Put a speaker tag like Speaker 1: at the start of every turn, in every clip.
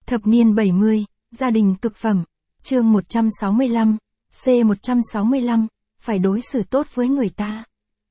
Speaker 1: Thập niên 70, gia đình cực phẩm. Chương 165, C165, phải đối xử tốt với người ta.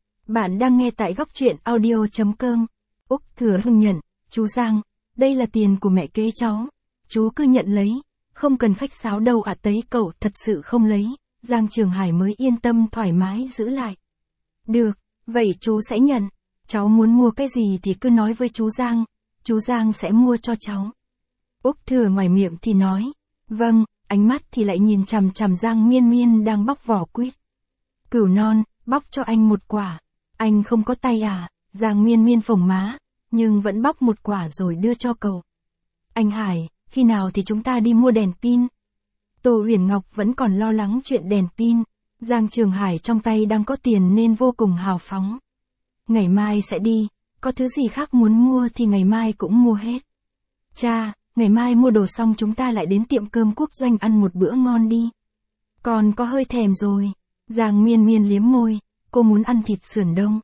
Speaker 1: Bạn đang nghe tại góc truyện audio.com. Úc Thừa Hưng nhận, chú Giang, đây là tiền của mẹ kế cháu. Chú cứ nhận lấy, không cần khách sáo đâu ạ. Thấy cậu thật sự không lấy, Giang Trường Hải mới yên tâm thoải mái giữ lại. Được, vậy chú sẽ nhận. Cháu muốn mua cái gì thì cứ nói với chú Giang sẽ mua cho cháu. Úc Thừa ngoài miệng thì nói, vâng, ánh mắt thì lại nhìn chằm chằm Giang Miên Miên đang bóc vỏ quýt. Cửu non, bóc cho anh một quả. Anh không có tay à? Giang Miên Miên phồng má, nhưng vẫn bóc một quả rồi đưa cho cậu. Anh Hải, khi nào thì chúng ta đi mua đèn pin? Tô Huyền Ngọc vẫn còn lo lắng chuyện đèn pin. Giang Trường Hải trong tay đang có tiền nên vô cùng hào phóng. Ngày mai sẽ đi, có thứ gì khác muốn mua thì ngày mai cũng mua hết. Cha, ngày mai mua đồ xong chúng ta lại đến tiệm cơm quốc doanh ăn một bữa ngon đi. Con có hơi thèm rồi. Giang Miên Miên liếm môi, cô muốn ăn thịt sườn đông.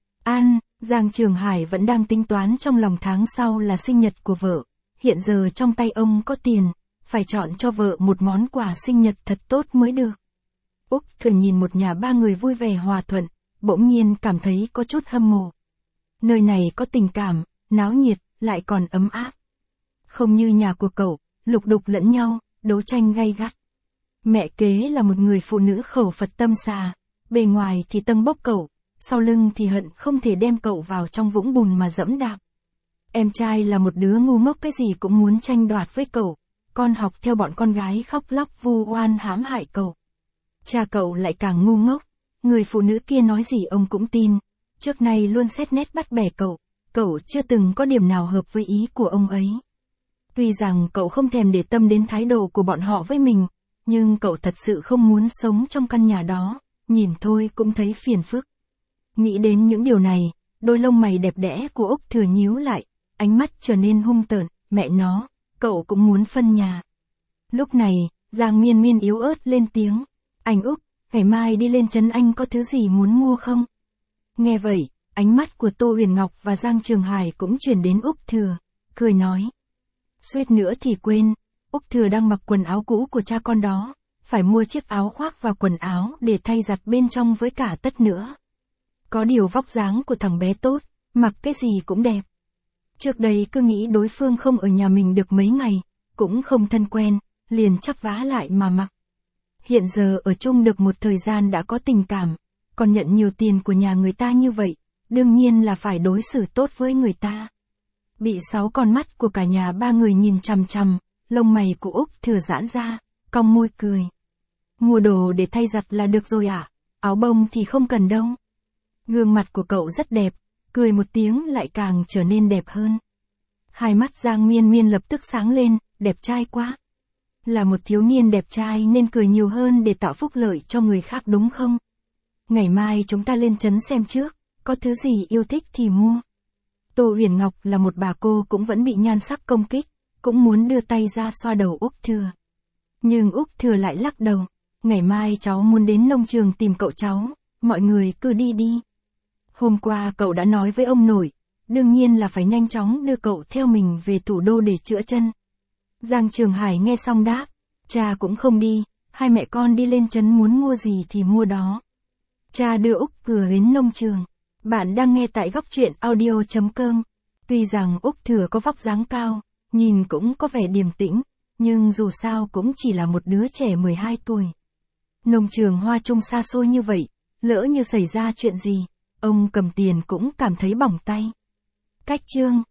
Speaker 1: Ăn, Giang Trường Hải vẫn đang tính toán trong lòng tháng sau là sinh nhật của vợ. Hiện giờ trong tay ông có tiền, phải chọn cho vợ một món quà sinh nhật thật tốt mới được. Úc Thừa nhìn một nhà ba người vui vẻ hòa thuận, bỗng nhiên cảm thấy có chút hâm mộ. Nơi này có tình cảm, náo nhiệt, lại còn ấm áp. Không như nhà của cậu, lục đục lẫn nhau, đấu tranh gay gắt. Mẹ kế là một người phụ nữ khẩu Phật tâm xà, bề ngoài thì tâng bốc cậu, sau lưng thì hận không thể đem cậu vào trong vũng bùn mà dẫm đạp. Em trai là một đứa ngu ngốc, cái gì cũng muốn tranh đoạt với cậu, con học theo bọn con gái khóc lóc vu oan hãm hại cậu. Cha cậu lại càng ngu ngốc, người phụ nữ kia nói gì ông cũng tin, trước nay luôn xét nét bắt bẻ cậu chưa từng có điểm nào hợp với ý của ông ấy. Tuy rằng cậu không thèm để tâm đến thái độ của bọn họ với mình, nhưng cậu thật sự không muốn sống trong căn nhà đó, nhìn thôi cũng thấy phiền phức. Nghĩ đến những điều này, đôi lông mày đẹp đẽ của Úc Thừa nhíu lại, ánh mắt trở nên hung tợn, mẹ nó, cậu cũng muốn phân nhà. Lúc này, Giang Miên Miên yếu ớt lên tiếng, anh Úc, ngày mai đi lên trấn anh có thứ gì muốn mua không? Nghe vậy, ánh mắt của Tô Huyền Ngọc và Giang Trường Hải cũng chuyển đến Úc Thừa, cười nói. Suýt nữa thì quên, Úc Thừa đang mặc quần áo cũ của cha con đó, phải mua chiếc áo khoác và quần áo để thay giặt bên trong với cả tất nữa. Có điều vóc dáng của thằng bé tốt, mặc cái gì cũng đẹp. Trước đây cứ nghĩ đối phương không ở nhà mình được mấy ngày, cũng không thân quen, liền chắp vá lại mà mặc. Hiện giờ ở chung được một thời gian đã có tình cảm, còn nhận nhiều tiền của nhà người ta như vậy, đương nhiên là phải đối xử tốt với người ta. Bị 6 con mắt của cả nhà ba người nhìn chằm chằm, lông mày của Úc Thừa giãn ra, cong môi cười. Mua đồ để thay giặt là được rồi ạ, áo bông thì không cần đâu. Gương mặt của cậu rất đẹp, cười một tiếng lại càng trở nên đẹp hơn. Hai mắt Giang Miên Miên lập tức sáng lên, đẹp trai quá. Là một thiếu niên đẹp trai nên cười nhiều hơn để tạo phúc lợi cho người khác đúng không? Ngày mai chúng ta lên trấn xem trước, có thứ gì yêu thích thì mua. Tô Huyền Ngọc là một bà cô cũng vẫn bị nhan sắc công kích, cũng muốn đưa tay ra xoa đầu Úc Thừa. Nhưng Úc Thừa lại lắc đầu, ngày mai cháu muốn đến nông trường tìm cậu cháu, mọi người cứ đi đi. Hôm qua cậu đã nói với ông nội, đương nhiên là phải nhanh chóng đưa cậu theo mình về thủ đô để chữa chân. Giang Trường Hải nghe xong đáp, cha cũng không đi, hai mẹ con đi lên trấn muốn mua gì thì mua đó. Cha đưa Úc Thừa đến nông trường. Bạn đang nghe tại góc truyện audio.com. Tuy rằng Úc Thừa có vóc dáng cao, nhìn cũng có vẻ điềm tĩnh, nhưng dù sao cũng chỉ là một đứa trẻ 12 tuổi. Nông trường Hoa Trung xa xôi như vậy, lỡ như xảy ra chuyện gì, ông cầm tiền cũng cảm thấy bỏng tay. Cách chương